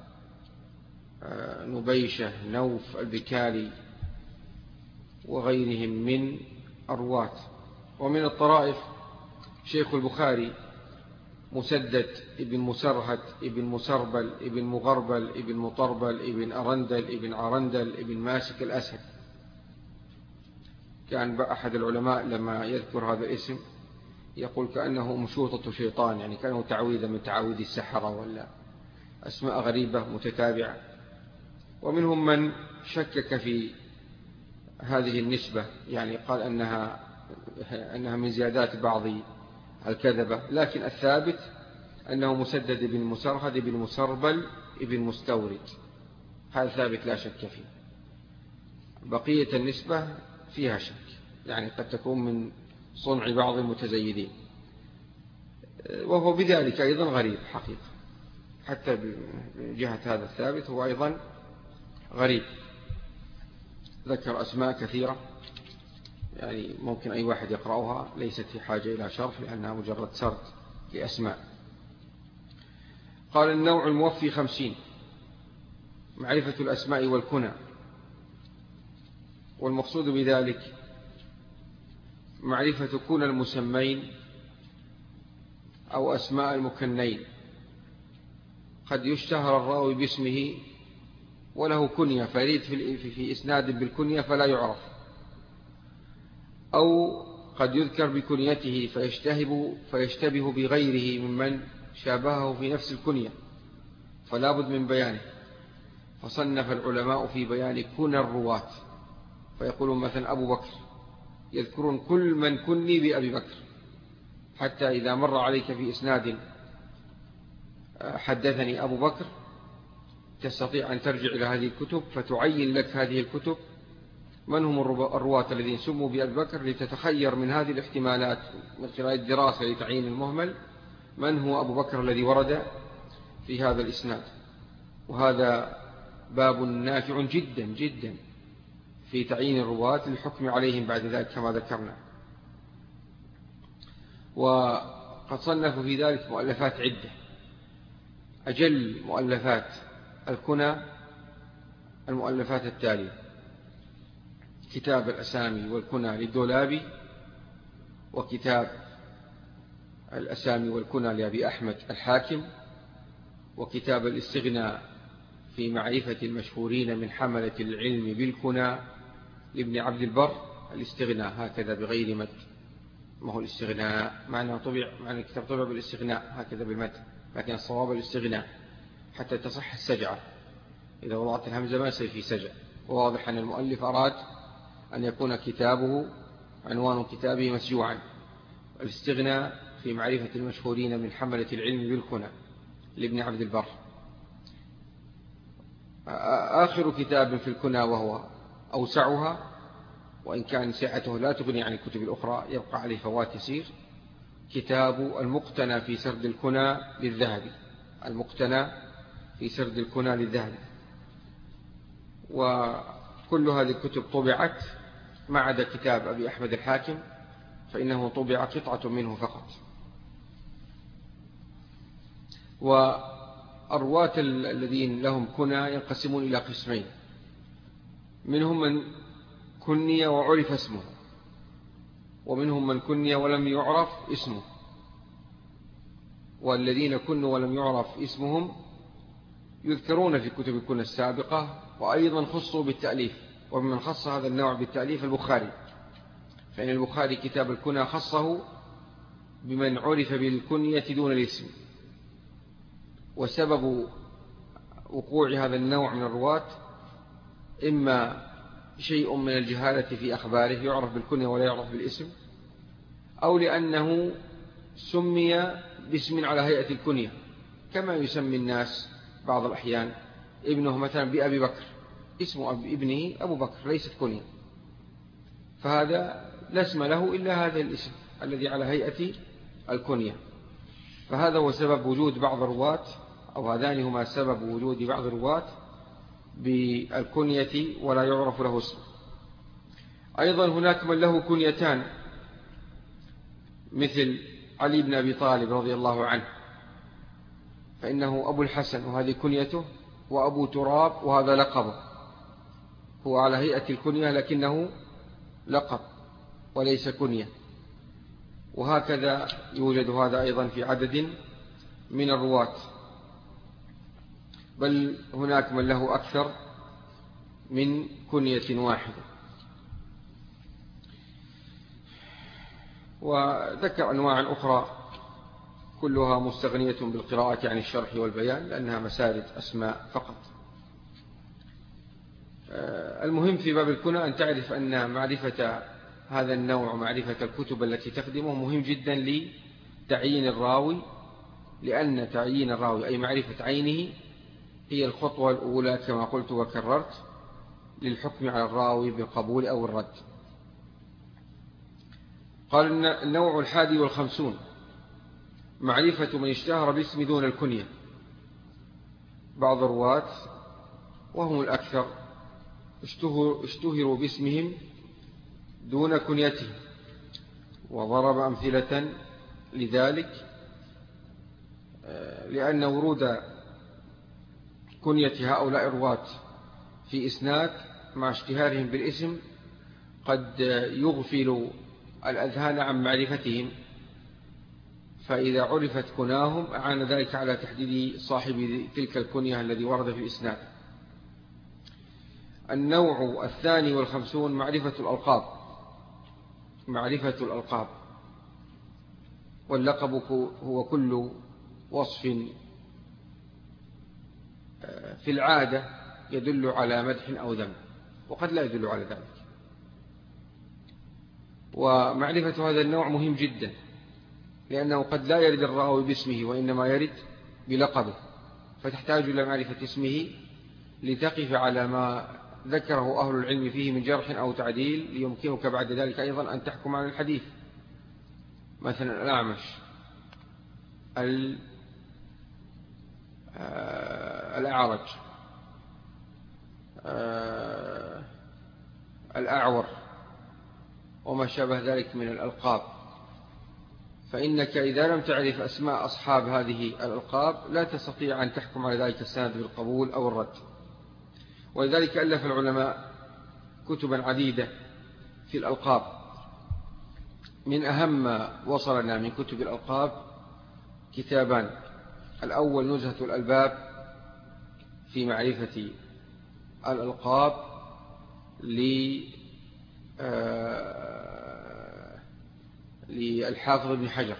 نبيشة، نوف البكالي، وغيرهم من أرواة. ومن الطرائف شيخ البخاري مسدد ابن مسرهد ابن مسربل ابن مغربل ابن مطربل ابن أرندل ابن عرندل ابن ماسك الأسد. كان أحد العلماء لما يذكر هذا الاسم يقول كأنه مشوطة شيطان، يعني كأنه تعويذة من تعويذ السحرة، ولا أسماء غريبة متتابعة. ومنهم من شكك في هذه النسبة، يعني قال أنها أنها من زيادات بعض الكذبة، لكن الثابت أنه مسدد بن مسرهد بن مسربل بن مستورد، هذا ثابت لا شك فيه. بقية النسبة فيها شك، يعني قد تكون من صنع بعض المتزيدين، وهو بذلك أيضا غريب حقيقة، حتى بجهة هذا الثابت هو أيضا غريب. ذكر أسماء كثيرة يعني ممكن أي واحد يقرأها، ليست في حاجة إلى شرح لأنها مجرد سرد لأسماء. قال النوع الموفي خمسين: معرفة الأسماء والكنى، والمقصود بذلك معرفة كنى المسمين أو أسماء المكنين. قد يشتهر الراوي باسمه وله كنية فيريد في إسناد بالكنية فلا يعرف، أو قد يذكر بكنيته فيشتهب فيشتبه بغيره ممن شابهه في نفس الكنية فلا بد من بيانه. فصنف العلماء في بيان كنى الرواة، فيقولون مثلا أبو بكر، يذكرون كل من كني بأبي بكر، حتى إذا مر عليك في إسناد حدثني أبو بكر تستطيع أن ترجع إلى هذه الكتب فتعين لك هذه الكتب من هم الرواة الذين سموا بأبي بكر، لتتخير من هذه الاحتمالات من خلال الدراسة لتعيين المهمل من هو أبو بكر الذي ورد في هذا الإسناد. وهذا باب نافع جدا جدا في تعيين الرواة للحكم عليهم بعد ذلك كما ذكرنا. وقد صنف في ذلك مؤلفات عدة. أجل مؤلفات الكنى المؤلفات التالية: كتاب الأسامي والكنى للدولابي، وكتاب الأسامي والكنى لأبي أحمد الحاكم، وكتاب الاستغناء في معرفة المشهورين من حملة العلم بالكنى لابن عبد البر. الاستغناء هكذا بغير مد، ما هو الاستغناء معنى طبع، معنى الكتاب طبع بالاستغناء هكذا بالمد، لكن الصواب الاستغناء حتى تصح السجعة، إذا وضعت الهمزة ما يصير في سجع. وواضح أن المؤلف أراد أن يكون كتابه عنوان كتابه مسجوعا: الاستغناء في معرفة المشهورين من حملة العلم بالكنى لابن عبد البر. آخر كتاب في الكنى وهو أوسعها، وإن كان سعته لا تغني عن الكتب الأخرى يبقى عليه فوات يسير، كتاب المقتنى في سرد الكنى للذهبي. المقتنى في سرد الكنى للذهبي. وكل هذه الكتب طبعت ما عدا كتاب أبي أحمد الحاكم فإنه طبع قطعة منه فقط. وأرواة الذين لهم كنى ينقسمون إلى قسمين: منهم من كني وعرف اسمه، ومنهم من كني ولم يعرف اسمه. والذين كنوا ولم يعرف اسمهم يذكرون في كتب الكنى السابقة، وأيضا خصوا بالتأليف. ومن خص هذا النوع بالتأليف البخاري، فإن البخاري كتاب الكنى خصه بمن عرف بالكنية دون الاسم. وسبب وقوع هذا النوع من الرواة إما شيء من الجهالة في أخباره، يعرف بالكنية ولا يعرف بالاسم، أو لأنه سمي باسم على هيئة الكنية، كما يسمي الناس بعض الأحيان ابنه مثلا بأبي بكر، اسم ابنه أبو بكر ليست كنية، فهذا لا اسم له إلا هذا الاسم الذي على هيئة الكنية. فهذا هو سبب وجود بعض الرواة، أو هذان هما سبب وجود بعض الرواة بالكنية ولا يعرف له اسم. أيضا هناك من له كنيتان، مثل علي بن أبي طالب رضي الله عنه، فإنه أبو الحسن وهذه كنيته، وأبو تراب وهذا لقبه، هو على هيئة الكنية لكنه لقب وليس كنية. وهكذا يوجد هذا أيضا في عدد من الرواة، بل هناك من له أكثر من كنية واحدة. وذكر أنواع أخرى كلها مستغنية بالقراءة عن الشرح والبيان لأنها مسارد أسماء فقط. المهم في باب الكنى أن تعرف أن معرفة هذا النوع ومعرفة الكتب التي تخدمه مهم جدا لتعيين الراوي، لأن تعيين الراوي أي معرفة عينه هي الخطوة الأولى كما قلت وكررت للحكم على الراوي بالقبول أو الرد. قال النوع الحادي والخمسون معرفة من اشتهر باسم دون الكنية. بعض الرواة وهم الأكثر اشتهروا باسمهم دون كنيته، وضرب أمثلة لذلك لأن ورود كنية هؤلاء الرواة في إسناد مع اشتهارهم بالاسم قد يغفل الأذهان عن معرفتهم، فإذا عرفت كناهم أعان ذلك على تحديد صاحب تلك الكنية الذي ورد في الإسناد. النوع الثاني والخمسون معرفة الألقاب. معرفة الألقاب، واللقب هو كل وصف في العادة يدل على مدح أو ذم، وقد لا يدل على ذلك. ومعرفة هذا النوع مهم جدا، لأنه قد لا يرد الراوي باسمه وإنما يرد بلقبه، فتحتاج إلى معرفة اسمه لتقف على ما ذكره أهل العلم فيه من جرح أو تعديل، ليمكنك بعد ذلك أيضا أن تحكم على الحديث. مثلا الأعمش، الأعرج، الأعور، وما شابه ذلك من الألقاب، فإنك إذا لم تعرف أسماء أصحاب هذه الألقاب لا تستطيع أن تحكم على ذلك السند بالقبول أو الرد. ولذلك ألف العلماء كتبا عديدة في الألقاب. من أهم ما وصلنا من كتب الألقاب كتابان: الأول نزهة الألباب في معرفة الألقاب للحافظ ابن حجر،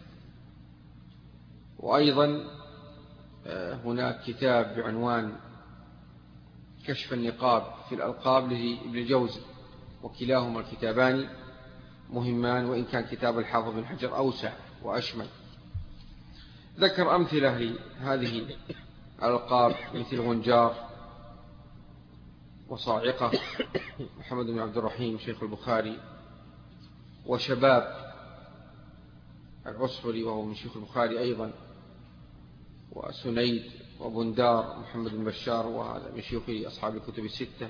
وأيضا هناك كتاب بعنوان كشف النقاب في الألقاب لابن الجوزي، وكلاهما الكتابان مهمان، وإن كان كتاب الحافظ ابن حجر أوسع وأشمل. ذكر أمثلة لهذه الألقاب مثل غنجار وصاعقة، محمد بن عبد الرحيم شيخ البخاري، وشباب العصفري وهو من شيخ البخاري أيضا، وسنيد وبندار محمد بن بشار وهذا من شيوخ أصحاب الكتب الستة.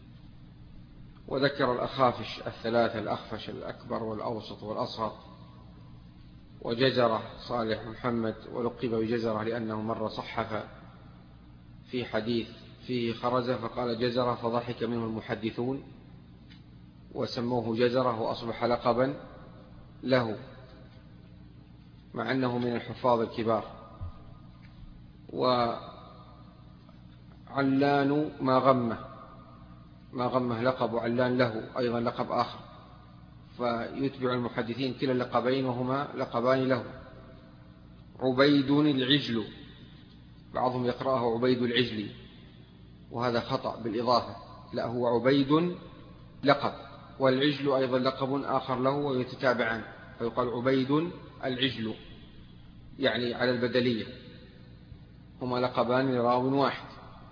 وذكر الأخافش الثلاثة: الأخفش الأكبر والأوسط والأصغر، وجزرة صالح محمد، ولقب بجزرة لأنه مرة صحف في حديث فيه خرزة فقال جزرة فضحك منه المحدثون وسموه جزرة، وأصبح لقبا له مع أنه من الحفاظ الكبار. وعلان ما غمه، ما غمه لقب، علان له أيضا لقب آخر، فيتبع المحدثين كلا اللقبين وهما لقبان له. عبيد العجل، بعضهم يقرأه عبيد العجل وهذا خطأ بالإضافة، لا هو عبيد لقب، والعجل أيضا لقب آخر له ويتتابعان. فيقال عبيد العجل، يعني على البدلية، هما لقبان لراو واحد.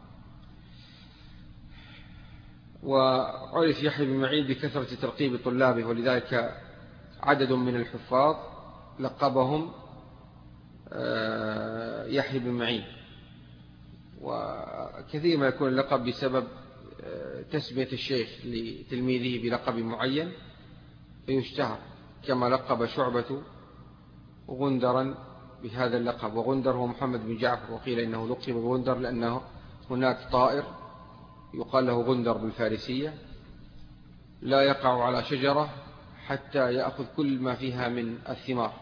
وعرف يحيى بن معين بكثرة تلقيب طلابه، ولذلك عدد من الحفاظ لقبهم يحيى بن معين. وكثير ما يكون اللقب بسبب تسمية الشيخ لتلميذه بلقب معين فيشتهر، كما لقب شعبة غندرا بهذا اللقب، وغندر هو محمد بن جعفر، وقيل إنه لقب بغندر لأنه هناك طائر يقال له غندر بالفارسية لا يقع على شجرة حتى يأخذ كل ما فيها من الثمار،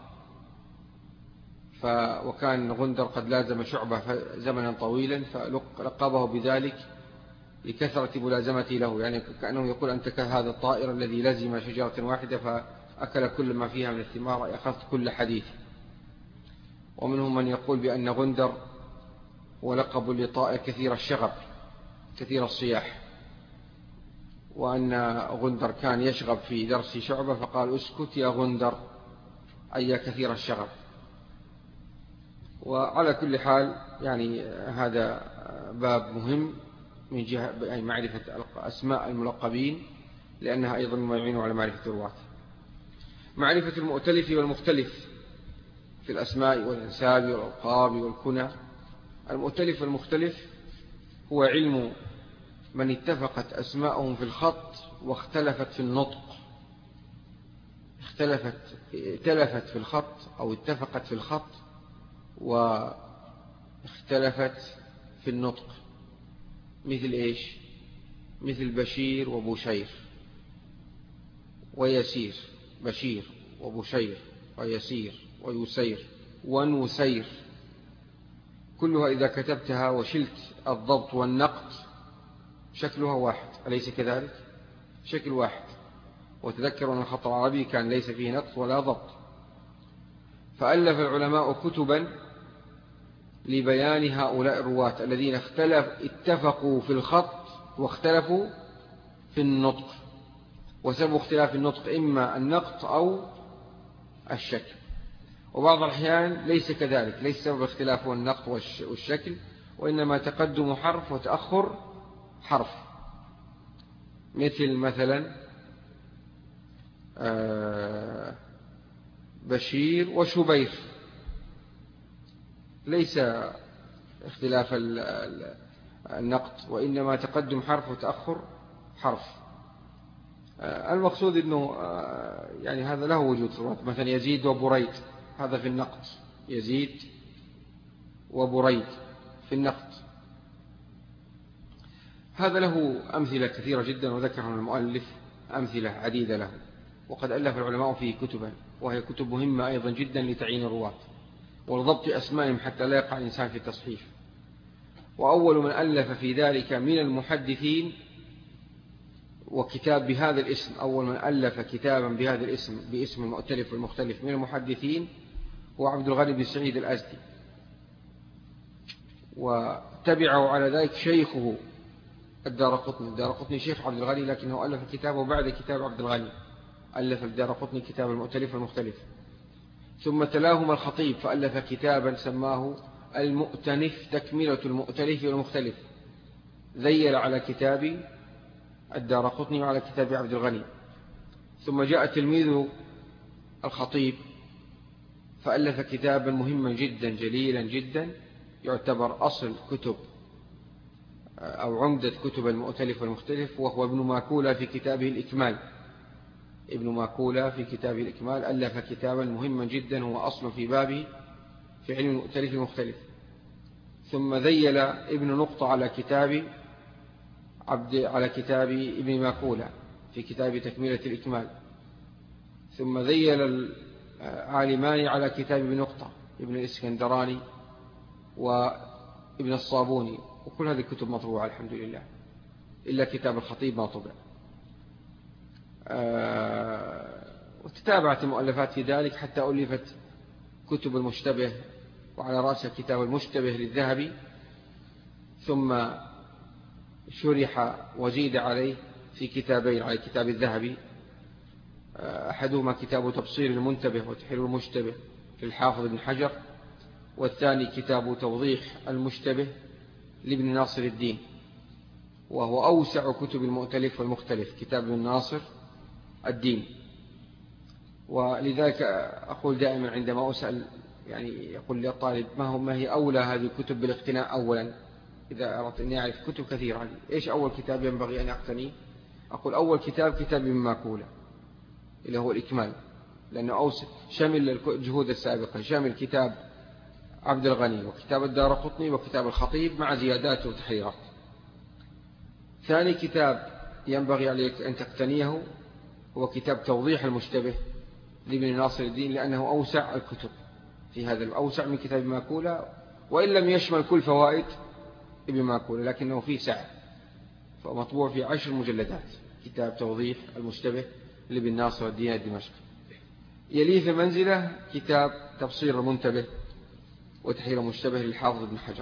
ف وكان غندر قد لازم شعبة زمنا طويلا فلقبه بذلك لكثرة ملازمته له، يعني كأنه يقول أنت كهذا الطائر الذي لزم شجرة واحدة فأكل كل ما فيها من الثمار، أخذت كل حديث. ومنهم من يقول بأن غندر ولقب لطائر كثير الشغب كثير الصياح، وأن غندر كان يشغب في درس شعبة فقال اسكت يا غندر أي كثير الشغب. وعلى كل حال يعني هذا باب مهم من جهة يعني معرفة أسماء الملقبين، لأنها أيضا ما يعين على معرفة الرواة. معرفة المؤتلف والمختلف في الأسماء والأنساب والألقاب والكنى. المؤتلف والمختلف هو علم من اتفقت أسماءهم في الخط واختلفت في النطق، اختلفت اتلفت في الخط أو اتفقت في الخط واختلفت في النطق. مثل إيش؟ مثل بشير وبشير ويسير، بشير وبشير ويسير ويسير ونسير، كلها إذا كتبتها وشلت الضبط والنقط شكلها واحد، أليس كذلك؟ شكل واحد. وتذكروا أن الخط العربي كان ليس فيه نقط ولا ضبط، فألف العلماء كتبا لبيان هؤلاء الرواة الذين اختلف اتفقوا في الخط واختلفوا في النطق، وسبب اختلاف النطق إما النقط أو الشكل. وبعض الأحيان ليس كذلك، ليس سبب اختلاف هو النقط والشكل، وإنما تقدم حرف وتأخر حرف. مثل مثلا بشير وشبير، ليس اختلاف النقط وإنما تقدم حرف وتأخر حرف. المقصود أنه يعني هذا له وجود في الوقت، مثلا يزيد وبريد، هذا في النقط، يزيد وبريد في النقط. هذا له أمثلة كثيرة جدا وذكرها المؤلف أمثلة عديدة له، وقد ألف العلماء فيه كتبا، وهي كتب مهمة أيضا جدا لتعيين الرواة ولضبط أسمائهم حتى لا يقع الإنسان في التصحيف. وأول من ألف في ذلك من المحدثين وكتاب بهذا الاسم، أول من ألف كتابا بهذا الاسم باسم المؤتلف والمختلف من المحدثين هو عبد الغني بن سعيد الأزدي، وتبعه على ذلك شيخه الدارقطني. الدارقطني شيخ عبد الغني لكنه ألف كتابه بعد كتاب عبد الغني، ألف الدارقطني كتاب المؤتلف والمختلف. ثم تلاهما الخطيب فألف كتابا سماه المؤتنف، تكملة المؤتلف والمختلف، ذيل على كتاب الدارقطني وعلى كتاب عبد الغني. ثم جاء تلميذ الخطيب فألف كتابا مهما جدا جليلا جدا، يعتبر أصل كتب أو عمدة كتب المؤتلف والمختلف، وهو ابن ماكولة في كتابه الإكمال. ابن ماكولة في كتابه الإكمال ألف كتابا مهما جدا هو أصل في بابه في علم المؤتلف والمختلف. ثم ذيل ابن نقطة على كتاب عبد على كتاب ابن ماكولة في كتاب تكملة الإكمال. ثم ذيل العالمان على كتاب ابن نقطة، ابن الإسكندراني وابن الصابوني، وكل هذه الكتب مطبوعة الحمد لله، إلا كتاب الخطيب ما طبع. وتتابعت المؤلفات في ذلك حتى ألفت كتب المشتبه، وعلى رأسها كتاب المشتبه للذهبي، ثم شرح وزيد عليه في كتابين على كتاب الذهبي أحدهما كتاب تبصير المنتبه وتحرير المشتبه للحافظ ابن حجر، والثاني كتاب توضيح المشتبه لابن ناصر الدين، وهو أوسع كتب المؤتلف والمختلف كتاب ابن ناصر الدين. ولذلك أقول دائما عندما أسأل يعني يقول لي الطالب ما هو ما هي أولى هذه الكتب بالاقتناء أولا، إذا أردت أن أعرف كتب كثيرة إيش أول كتاب ينبغي أن أقتنيه؟ أقول أول كتاب كتاب ابن ماكولة اللي هو الإكمال، لأنه أوسع شمل الجهود السابقة، شمل كتاب عبد الغني وكتاب الدارقطني وكتاب الخطيب مع زيادات وتحريرات. ثاني كتاب ينبغي عليك أن تقتنيه هو كتاب توضيح المشتبه لابن ناصر الدين، لأنه أوسع الكتب في هذا، الأوسع من كتاب ماكولة، وإن لم يشمل كل فوائد ابن ماكولة لكنه فيه سعة، فمطبوع في عشر مجلدات كتاب توضيح المشتبه لابن ناصر الدين الدمشقي. يليه في منزله كتاب تبصير المنتبه وتحرير المشتبه للحافظ ابن حجر.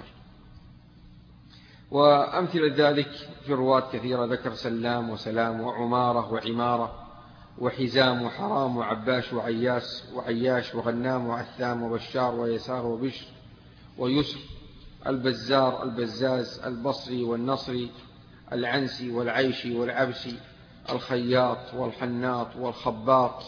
وأمثلة ذلك في رواة كثيرة، ذكر سلام وسلام وعمارة وعمارة وحزام وحرام وعباش وعياس وعياش وغنام وعثام وبشار ويسار وبشر ويسر، البزار البزاز البصري والنصري، العنسي والعيشي والعبسي، الخياط والحناط والخباط.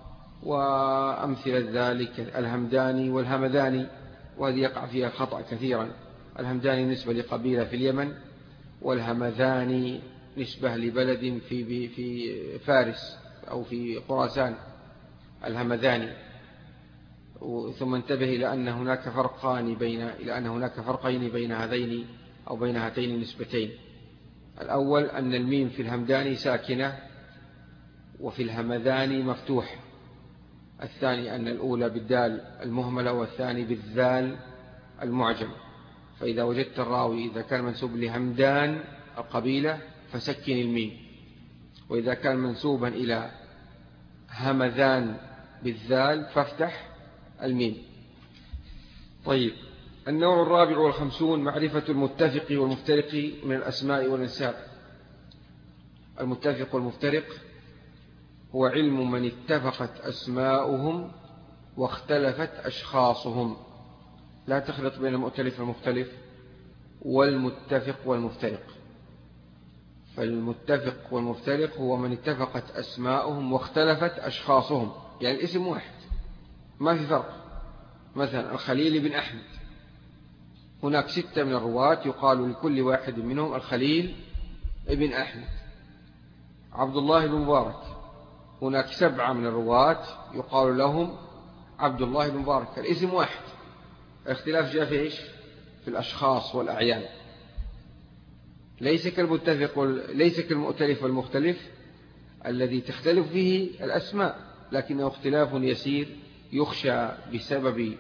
وأمثلة ذلك الهمداني والهمداني، وهذه يقع فيها خطأ كثيرا، الهمداني نسبة لقبيلة في اليمن، والهمذاني نسبة لبلد في في فارس أو في خراسان، الهمذاني. ثم انتبه إلى أن هناك فرقان بين إلى أن هناك فرقين بين هذين أو بين هاتين النسبتين. الأول أن الميم في الهمداني ساكنة وفي الهمذاني مفتوح. الثاني أن الأولى بالدال المهملة والثاني بالذال المعجم. فإذا وجدت الراوي إذا كان منسوب لهمدان القبيلة فسكن الميم، وإذا كان منسوبا إلى همذان بالذال فافتح الميم. طيب، النوع الرابع والخمسون معرفة المتفق والمفترق من الأسماء والأنساب. المتفق والمفترق هو علم من اتفقت أسماؤهم واختلفت أشخاصهم. لا تخلط بين المؤتلف والمختلف والمتفق والمفترق. فالمتفق والمفترق هو من اتفقت أسماؤهم واختلفت أشخاصهم، يعني الاسم واحد ما في فرق. مثلا الخليل بن أحمد، هناك ستة من الرواة يقال لكل واحد منهم الخليل بن أحمد. عبد الله بن مبارك، هناك سبعة من الرواة يقال لهم عبد الله بن مبارك، الاسم واحد، الاختلاف جاء في إيش؟ في الأشخاص والأعيان. ليس كالمتفق وال... ليس كالمؤتلف والمختلف الذي تختلف فيه الأسماء، لكنه اختلاف يسير يخشى بسبب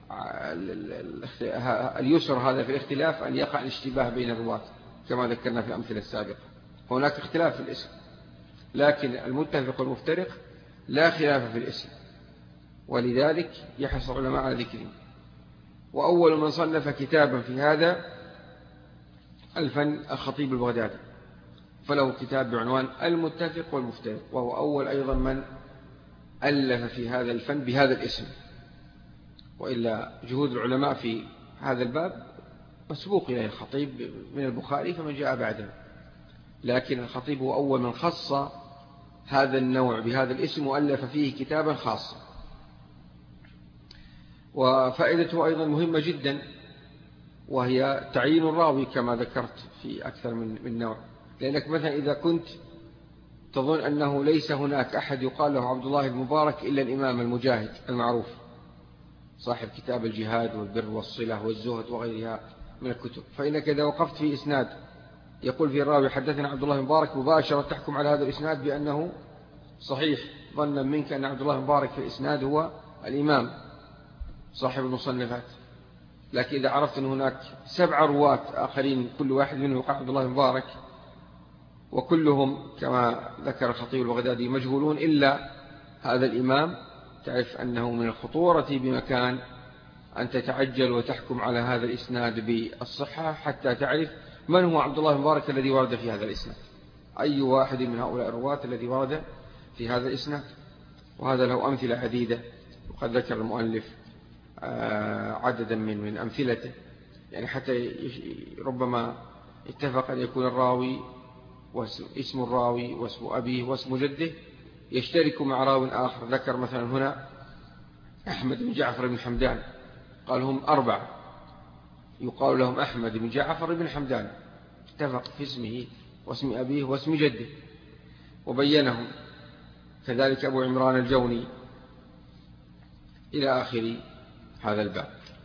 اليسر هذا في الاختلاف أن يقع الاشتباه بين الرواة كما ذكرنا في الأمثلة السابقة. هناك اختلاف في الاسم، لكن المتفق والمفترق لا خلاف في الاسم، ولذلك يحرص العلماء على ذكره. وأول من صنف كتابا في هذا الفن الخطيب البغدادي، فله كتاب بعنوان المتفق والمفترق، وهو أول أيضا من ألف في هذا الفن بهذا الاسم. وإلا جهود العلماء في هذا الباب مسبوق إليه الخطيب من البخاري فمن جاء بعده، لكن الخطيب هو أول من خص هذا النوع بهذا الاسم وألف فيه كتابا خاصا. وفائدته أيضا مهمة جدا، وهي تعيين الراوي كما ذكرت في أكثر من من نوع. لأنك مثلا إذا كنت تظن أنه ليس هناك أحد يقال له عبد الله المبارك إلا الإمام المجاهد المعروف صاحب كتاب الجهاد والبر والصلة والزهد وغيرها من الكتب، فإنك إذا وقفت في إسناد يقول في الراوي حدثنا عبد الله المبارك، مباشرة تحكم على هذا الإسناد بأنه صحيح، ظنا منك أن عبد الله المبارك في الإسناد هو الإمام صاحب المصنفات. لكن إذا عرفت أن هناك سبع رواة آخرين كل واحد منهم يقع عبد الله المبارك وكلهم كما ذكر الخطيب البغدادي مجهولون إلا هذا الإمام، تعرف أنه من الخطورة بمكان أن تتعجل وتحكم على هذا الإسناد بالصحة حتى تعرف من هو عبد الله المبارك الذي ورد في هذا الإسناد، أي واحد من هؤلاء الرواة الذي ورد في هذا الإسناد. وهذا له أمثلة عديدة، وقد ذكر المؤلف عددا من من أمثلته، يعني حتى ربما اتفق أن يكون الراوي واسم الراوي واسم أبيه واسم جده يشترك مع راو آخر. ذكر مثلا هنا أحمد بن جعفر بن حمدان، قال هم أربعة يقال لهم أحمد بن جعفر بن حمدان، اتفق في اسمه واسم أبيه واسم جده وبينهم. كذلك أبو عمران الجوني إلى آخر هذا الباب.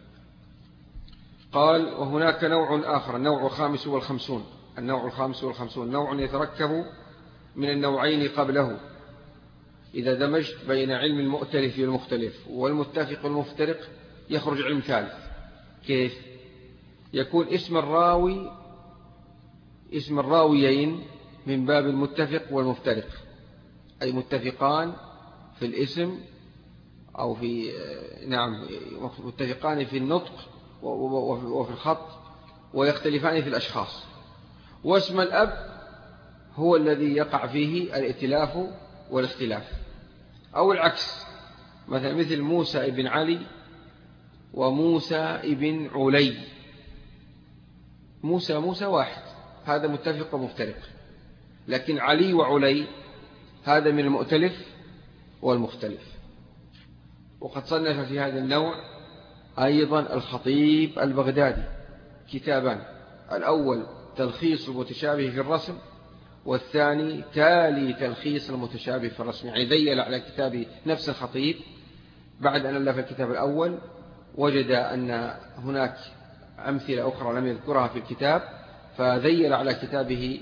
قال وهناك نوع آخر، النوع الخامس والخمسون. النوع الخامس والخمسون نوع يتركب من النوعين قبله إذا دمجت بين علم المؤتلف والمختلف والمتفق والمفترق يخرج علم ثالث. كيف؟ يكون اسم الراوي اسم الراويين من باب المتفق والمفترق، أي متفقان في الاسم أو في نعم متفقان في النطق وفي الخط ويختلفان في الأشخاص. واسم الأب هو الذي يقع فيه الائتلاف والاختلاف، أو العكس، مثلا مثل موسى ابن علي وموسى ابن علي. موسى موسى واحد، هذا متفق ومفترق، لكن علي وعلي هذا من المؤتلف والمختلف. وقد صنف في هذا النوع أيضا الخطيب البغدادي كتابان، الأول تلخيص المتشابه في الرسم، والثاني تالي تلخيص المتشابه في الرسم. يعني ذيل على كتاب نفس الخطيب بعد أن ألف الكتاب الأول وجد أن هناك أمثلة أخرى لم يذكرها في الكتاب، فذيل على كتابه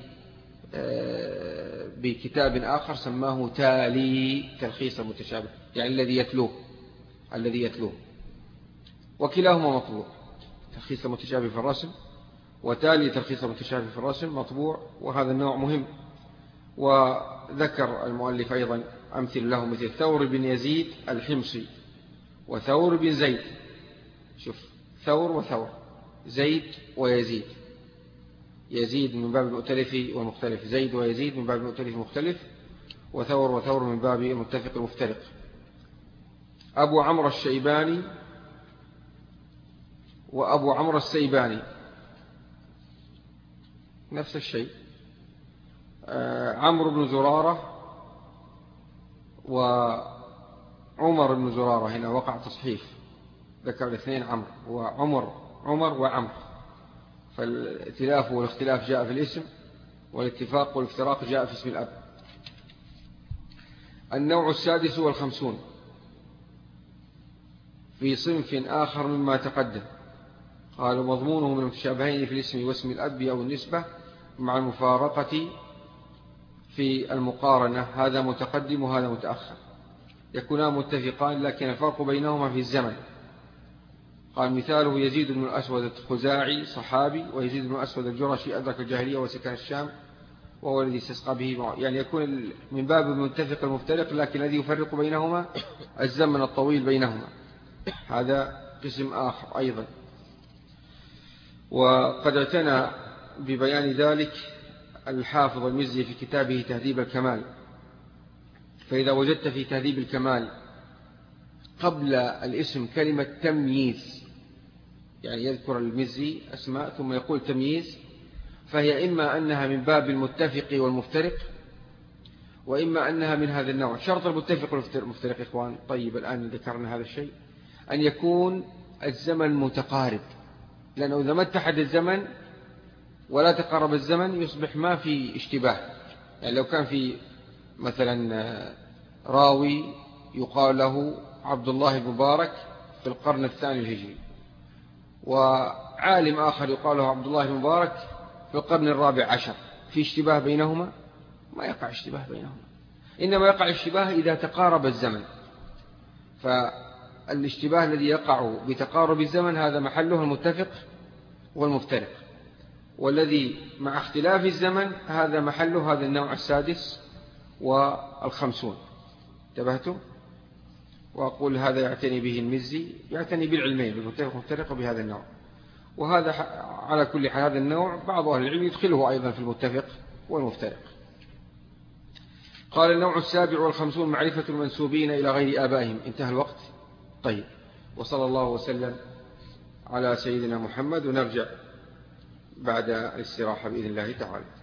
بكتاب آخر سماه تالي تلخيص المتشابه، يعني الذي يتلوه الذي يتلوه وكلاهما مطبوع، تلخيص المتشابه في الرسم وتالي تلخيص المتشابه في الرسم مطبوع. وهذا النوع مهم. وذكر المؤلف أيضا أمثل له مثل ثور بن يزيد الحمصي وثور بن زيد. شوف، ثور وثور، زيد ويزيد، يزيد من باب المؤتلف والمختلف، زيد ويزيد من باب المؤتلف والمختلف، وثور وثور من باب المتفق والمفترق. أبو عمرو الشيباني وأبو عمرو السيباني نفس الشيء. عمرو بن زرارة وعمر بن زرارة، هنا وقع تصحيف، ذكر الاثنين عمرو وعمر، عمر وعمر، فالائتلاف والاختلاف جاء في الاسم، والاتفاق والافتراق جاء في اسم الأب. النوع السادس والخمسون في صنف آخر مما تقدم. قال مضمونه من المتشابهين في الاسم واسم الأب أو النسبة مع المفارقة في المقارنة، هذا متقدم وهذا متأخر، يكونان متفقان لكن الفرق بينهما في الزمن. قال مثاله يزيد بن الأسود الخزاعي صحابي، ويزيد بن الأسود الجرشي أدرك الجاهلية وسكن الشام وهو الذي استسقى به، يعني يكون من باب المتفق المفترق، لكن الذي يفرق بينهما الزمن الطويل بينهما، هذا قسم آخر أيضا. وقد اعتنى ببيان ذلك الحافظ المزي في كتابه تهذيب الكمال. فإذا وجدت في تهذيب الكمال قبل الاسم كلمة تمييز، يعني يذكر المزي أسماء ثم يقول تمييز، فهي إما أنها من باب المتفق والمفترق، وإما أنها من هذا النوع. شرط المتفق والمفترق إخوان، طيب الآن ذكرنا هذا الشيء، أن يكون الزمن متقارب، لأنه إذا ما اتحد الزمن ولا تقارب الزمن يصبح ما في اشتباه. يعني لو كان في مثلا راوي يقال له عبد الله المبارك في القرن الثاني الهجري، وعالم آخر يقال له عبد الله المبارك في القرن الرابع عشر، في اشتباه بينهما؟ ما يقع اشتباه بينهما، إنما يقع اشتباه إذا تقارب الزمن. فالاشتباه الذي يقع بتقارب الزمن هذا محله المتفق والمفترق، والذي مع اختلاف الزمن هذا محله هذا النوع السادس والخمسون. انتبهتم؟ وأقول هذا يعتني به المزي، يعتني بالعلمين بالمتفق والمفترق وبهذا النوع. وهذا على كل حال هذا النوع بعض أهل العلم يدخله أيضا في المتفق والمفترق. قال النوع السابع والخمسون معرفة المنسوبين إلى غير آبائهم. انتهى الوقت. طيب، وصلى الله وسلم على سيدنا محمد، ونرجع بعد الاستراحة بإذن الله تعالى.